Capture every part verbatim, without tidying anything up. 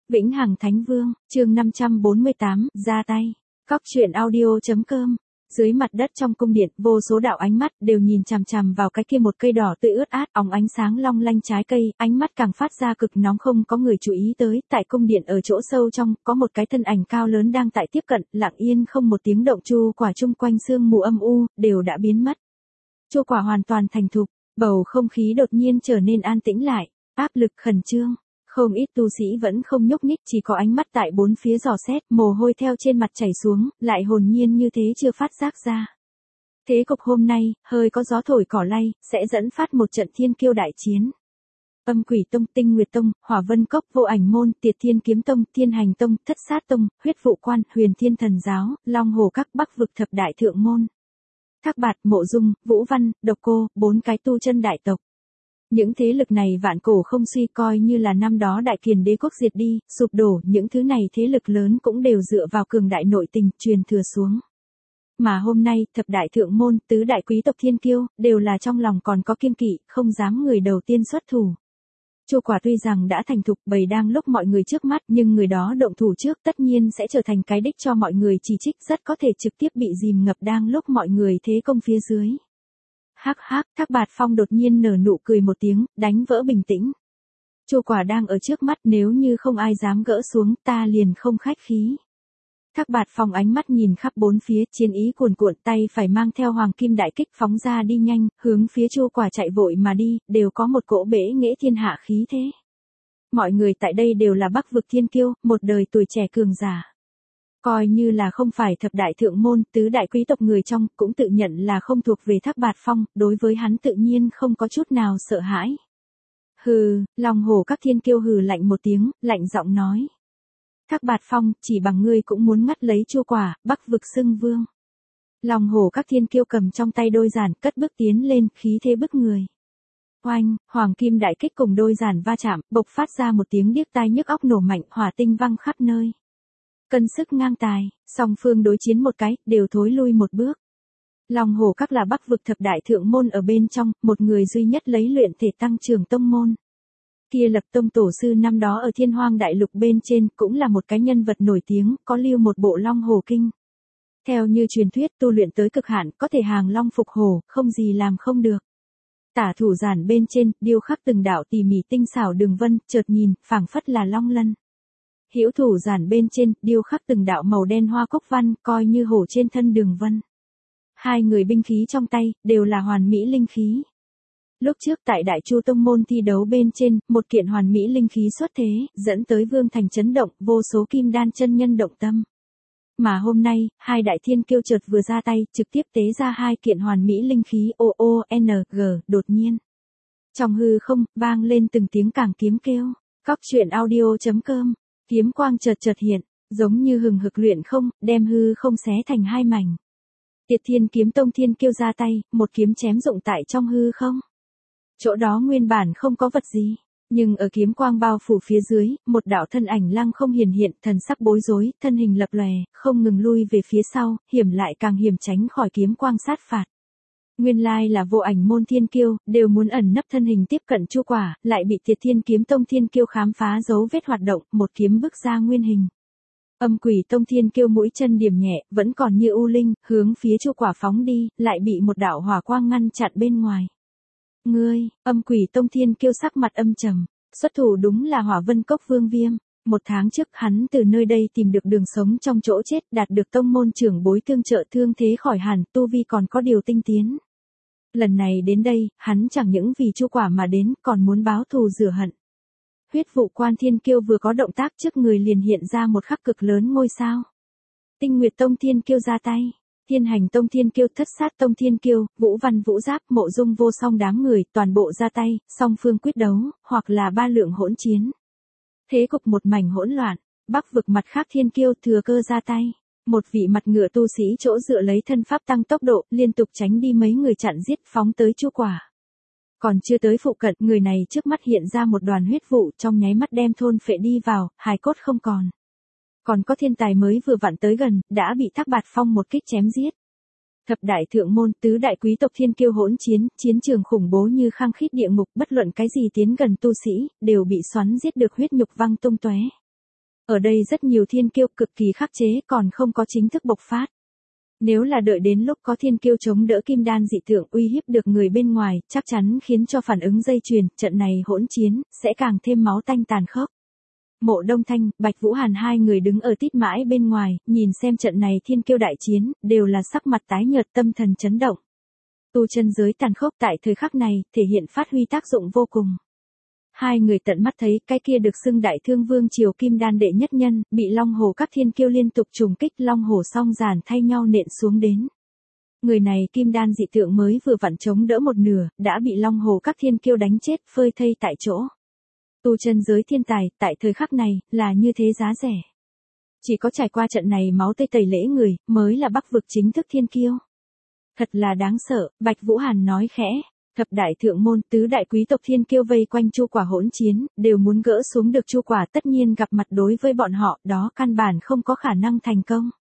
Vĩnh Hằng Thánh Vương, chương năm trăm bốn mươi tám, ra tay. Cóc truyện audio.com. Dưới mặt đất trong cung điện, vô số đạo ánh mắt đều nhìn chằm chằm vào cái kia một cây đỏ tươi ướt át, óng ánh sáng long lanh trái cây, ánh mắt càng phát ra cực nóng. Không có người chú ý tới, tại cung điện ở chỗ sâu trong, có một cái thân ảnh cao lớn đang tại tiếp cận, lặng yên không một tiếng động. Chu quả chung quanh sương mù âm u đều đã biến mất. Chu quả hoàn toàn thành thục, bầu không khí đột nhiên trở nên an tĩnh lại, áp lực khẩn trương. Không ít tu sĩ vẫn không nhúc nhích, chỉ có ánh mắt tại bốn phía dò xét, mồ hôi theo trên mặt chảy xuống, lại hồn nhiên như thế chưa phát giác ra. Thế cục hôm nay, hơi có gió thổi cỏ lay, sẽ dẫn phát một trận thiên kiêu đại chiến. Âm Quỷ Tông, Tinh Nguyệt Tông, Hỏa Vân Cốc, Vô Ảnh Môn, Tiệt Thiên Kiếm Tông, Thiên Hành Tông, Thất Sát Tông, Huyết Vụ Quan, Huyền Thiên Thần Giáo, Long Hồ Các, Bắc Vực Thập Đại Thượng Môn, Thác Bạt, Mộ Dung, Vũ Văn, Độc Cô, bốn cái tu chân đại tộc. Những thế lực này vạn cổ không suy, coi như là năm đó Đại Kiền đế quốc diệt đi, sụp đổ, những thứ này thế lực lớn cũng đều dựa vào cường đại nội tình, truyền thừa xuống. Mà hôm nay, thập đại thượng môn, tứ đại quý tộc thiên kiêu, đều là trong lòng còn có kiêng kỵ, không dám người đầu tiên xuất thủ. Chu quả tuy rằng đã thành thục, bầy đang lúc mọi người trước mắt, nhưng người đó động thủ trước tất nhiên sẽ trở thành cái đích cho mọi người chỉ trích, rất có thể trực tiếp bị dìm ngập đang lúc mọi người thế công phía dưới. Hắc hắc, Thác Bạt Phong đột nhiên nở nụ cười một tiếng, đánh vỡ bình tĩnh. Chu quả đang ở trước mắt, nếu như không ai dám gỡ xuống, ta liền không khách khí. Thác Bạt Phong ánh mắt nhìn khắp bốn phía, chiến ý cuồn cuộn, tay phải mang theo hoàng kim đại kích phóng ra đi nhanh, hướng phía Chu quả chạy vội mà đi, đều có một cỗ bể nghệ thiên hạ khí thế. Mọi người tại đây đều là Bắc vực thiên kiêu, một đời tuổi trẻ cường giả. Coi như là không phải thập đại thượng môn, tứ đại quý tộc người trong, cũng tự nhận là không thuộc về Thác Bạt Phong, đối với hắn tự nhiên không có chút nào sợ hãi. Hừ, Long Hồ Các thiên kiêu hừ lạnh một tiếng, lạnh giọng nói. Thác Bạt Phong, chỉ bằng ngươi cũng muốn ngắt lấy Chu quả, Bắc vực xưng vương. Long Hồ Các thiên kiêu cầm trong tay đôi giản, cất bước tiến lên, khí thế bức người. Oanh, hoàng kim đại kích cùng đôi giản va chạm, bộc phát ra một tiếng điếc tai nhức óc nổ mạnh, hỏa tinh văng khắp nơi. Cân sức ngang tài, song phương đối chiến một cái, đều thối lui một bước. Long Hồ Các là Bắc vực thập đại thượng môn ở bên trong, một người duy nhất lấy luyện thể tăng trưởng tông môn. Kia Lập Tông tổ sư năm đó ở Thiên Hoang đại lục bên trên, cũng là một cái nhân vật nổi tiếng, có lưu một bộ Long Hồ Kinh. Theo như truyền thuyết, tu luyện tới cực hạn, có thể hàng long phục hổ, không gì làm không được. Tả thủ giản bên trên, điêu khắc từng đạo tỉ mỉ tinh xảo đường vân, chợt nhìn, phảng phất là long lân. Hữu thủ giản bên trên, điêu khắc từng đạo màu đen hoa cốc văn, coi như hổ trên thân đường vân. Hai người binh khí trong tay, đều là hoàn mỹ linh khí. Lúc trước tại Đại Chu Tông môn thi đấu bên trên, một kiện hoàn mỹ linh khí xuất thế, dẫn tới Vương Thành chấn động, vô số kim đan chân nhân động tâm. Mà hôm nay, hai đại thiên kiêu chợt vừa ra tay, trực tiếp tế ra hai kiện hoàn mỹ linh khí O O N G, đột nhiên. Trong hư không, vang lên từng tiếng càng kiếm kêu. Cóc truyện audio.com. Kiếm quang chợt chợt hiện, giống như hừng hực luyện không, đem hư không xé thành hai mảnh. Tiệt Thiên Kiếm Tông thiên kiêu ra tay, một kiếm chém rụng tại trong hư không. Chỗ đó nguyên bản không có vật gì, nhưng ở kiếm quang bao phủ phía dưới, một đạo thân ảnh lăng không hiển hiện, thần sắc bối rối, thân hình lập lòe, không ngừng lui về phía sau, hiểm lại càng hiểm tránh khỏi kiếm quang sát phạt. Nguyên lai là Vô Ảnh môn thiên kiêu, đều muốn ẩn nấp thân hình tiếp cận Chu quả, lại bị Tiệt Thiên Kiếm Tông thiên kiêu khám phá dấu vết hoạt động, một kiếm bức ra nguyên hình. Âm Quỷ Tông thiên kiêu mũi chân điểm nhẹ, vẫn còn như u linh, hướng phía Chu quả phóng đi, lại bị một đạo hỏa quang ngăn chặn bên ngoài. Ngươi, Âm Quỷ Tông thiên kiêu sắc mặt âm trầm, xuất thủ đúng là Hỏa Vân Cốc Vương Viêm. Một tháng trước hắn từ nơi đây tìm được đường sống trong chỗ chết, đạt được tông môn trưởng bối tương trợ, thương thế khỏi hẳn, tu vi còn có điều tinh tiến. Lần này đến đây, hắn chẳng những vì Chu quả mà đến, còn muốn báo thù rửa hận. Huyết Vụ Quan thiên kiêu vừa có động tác, trước người liền hiện ra một khắc cực lớn ngôi sao. Tinh Nguyệt Tông thiên kiêu ra tay. Thiên Hành Tông thiên kiêu, Thất Sát Tông thiên kiêu, Vũ Văn Vũ Giáp, Mộ Dung vô song đám người, toàn bộ ra tay, song phương quyết đấu, hoặc là ba lượng hỗn chiến. Thế cục một mảnh hỗn loạn, Bắc vực mặt khác thiên kiêu thừa cơ ra tay. Một vị mặt ngựa tu sĩ chỗ dựa lấy thân pháp tăng tốc độ, liên tục tránh đi mấy người chặn giết, phóng tới Chu quả. Còn chưa tới phụ cận, người này trước mắt hiện ra một đoàn huyết vụ, trong nháy mắt đem thôn phệ đi vào, hài cốt không còn. Còn có thiên tài mới vừa vặn tới gần, đã bị Thác Bạt Phong một kích chém giết. Thập đại thượng môn, tứ đại quý tộc thiên kiêu hỗn chiến, chiến trường khủng bố như khăng khít địa ngục, bất luận cái gì tiến gần tu sĩ, đều bị xoắn giết được huyết nhục văng tung tóe. Ở đây rất nhiều thiên kiêu cực kỳ khắc chế còn không có chính thức bộc phát. Nếu là đợi đến lúc có thiên kiêu chống đỡ kim đan dị tượng uy hiếp được người bên ngoài, chắc chắn khiến cho phản ứng dây chuyền, trận này hỗn chiến, sẽ càng thêm máu tanh tàn khốc. Mộ Đông Thanh, Bạch Vũ Hàn hai người đứng ở tít mãi bên ngoài, nhìn xem trận này thiên kiêu đại chiến, đều là sắc mặt tái nhợt tâm thần chấn động. Tu chân giới tàn khốc tại thời khắc này, thể hiện phát huy tác dụng vô cùng. Hai người tận mắt thấy cái kia được xưng đại thương vương triều kim đan đệ nhất nhân, bị Long Hồ các thiên kiêu liên tục trùng kích Long Hồ song giàn thay nhau nện xuống đến. Người này kim đan dị tượng mới vừa vặn chống đỡ một nửa, đã bị Long Hồ các thiên kiêu đánh chết phơi thây tại chỗ. Tu chân giới thiên tài, tại thời khắc này, là như thế giá rẻ. Chỉ có trải qua trận này máu tươi tẩy lễ người, mới là Bắc vực chính thức thiên kiêu. Thật là đáng sợ, Bạch Vũ Hàn nói khẽ. Thập đại thượng môn, tứ đại quý tộc thiên kiêu vây quanh chu quả hỗn chiến, đều muốn gỡ xuống được chu quả, tất nhiên gặp mặt đối với bọn họ, đó căn bản không có khả năng thành công.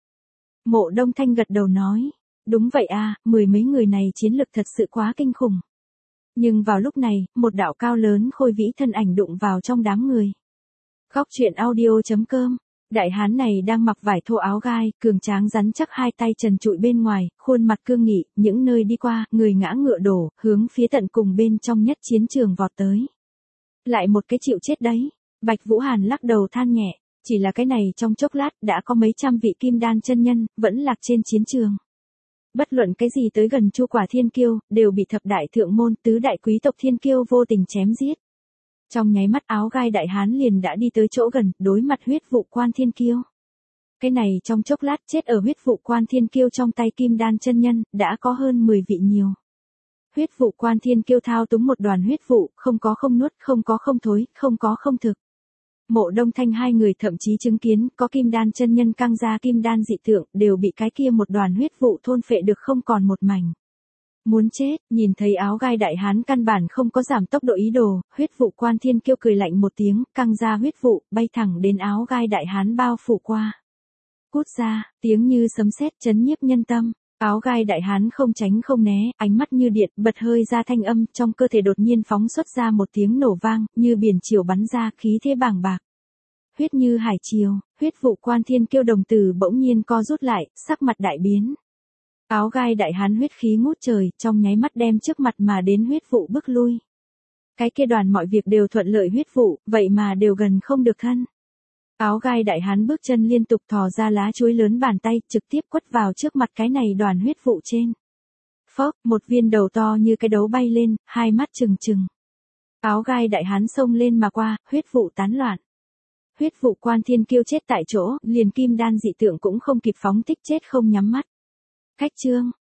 Mộ Đông Thanh gật đầu nói, đúng vậy a, mười mấy người này chiến lực thật sự quá kinh khủng. Nhưng vào lúc này, một đạo cao lớn khôi vĩ thân ảnh đụng vào trong đám người. Góc truyện audio chấm com. Đại hán này đang mặc vải thô áo gai, cường tráng rắn chắc hai tay trần trụi bên ngoài, khuôn mặt cương nghị, những nơi đi qua, người ngã ngựa đổ, hướng phía tận cùng bên trong nhất chiến trường vọt tới. Lại một cái chịu chết đấy. Bạch Vũ Hàn lắc đầu than nhẹ, chỉ là cái này trong chốc lát đã có mấy trăm vị kim đan chân nhân, vẫn lạc trên chiến trường. Bất luận cái gì tới gần chu quả thiên kiêu, đều bị thập đại thượng môn, tứ đại quý tộc thiên kiêu vô tình chém giết. Trong nháy mắt áo gai đại hán liền đã đi tới chỗ gần, đối mặt huyết vụ quan thiên kiêu. Cái này trong chốc lát chết ở huyết vụ quan thiên kiêu trong tay kim đan chân nhân, đã có hơn mười vị nhiều. Huyết vụ quan thiên kiêu thao túng một đoàn huyết vụ, không có không nuốt, không có không thối, không có không thực. Mộ Đông Thanh hai người thậm chí chứng kiến, có kim đan chân nhân căng ra kim đan dị tượng, đều bị cái kia một đoàn huyết vụ thôn phệ được không còn một mảnh. Muốn chết, nhìn thấy áo gai đại hán căn bản không có giảm tốc độ ý đồ, huyết vụ quan thiên kiêu cười lạnh một tiếng, căng ra huyết vụ, bay thẳng đến áo gai đại hán bao phủ qua. Cút ra, tiếng như sấm sét chấn nhiếp nhân tâm, áo gai đại hán không tránh không né, ánh mắt như điện, bật hơi ra thanh âm, trong cơ thể đột nhiên phóng xuất ra một tiếng nổ vang, như biển triều bắn ra, khí thế bàng bạc. Huyết như hải triều, huyết vụ quan thiên kiêu đồng tử bỗng nhiên co rút lại, sắc mặt đại biến. Áo gai đại hán huyết khí ngút trời, trong nháy mắt đem trước mặt mà đến huyết vụ bước lui. Cái kia đoàn mọi việc đều thuận lợi huyết vụ, vậy mà đều gần không được thân. Áo gai đại hán bước chân liên tục thò ra lá chuối lớn bàn tay, trực tiếp quất vào trước mặt cái này đoàn huyết vụ trên. Phốc, một viên đầu to như cái đấu bay lên, hai mắt trừng trừng. Áo gai đại hán xông lên mà qua, huyết vụ tán loạn. Huyết vụ quan thiên kiêu chết tại chỗ, liền kim đan dị tượng cũng không kịp phóng thích chết không nhắm mắt. Khách trương,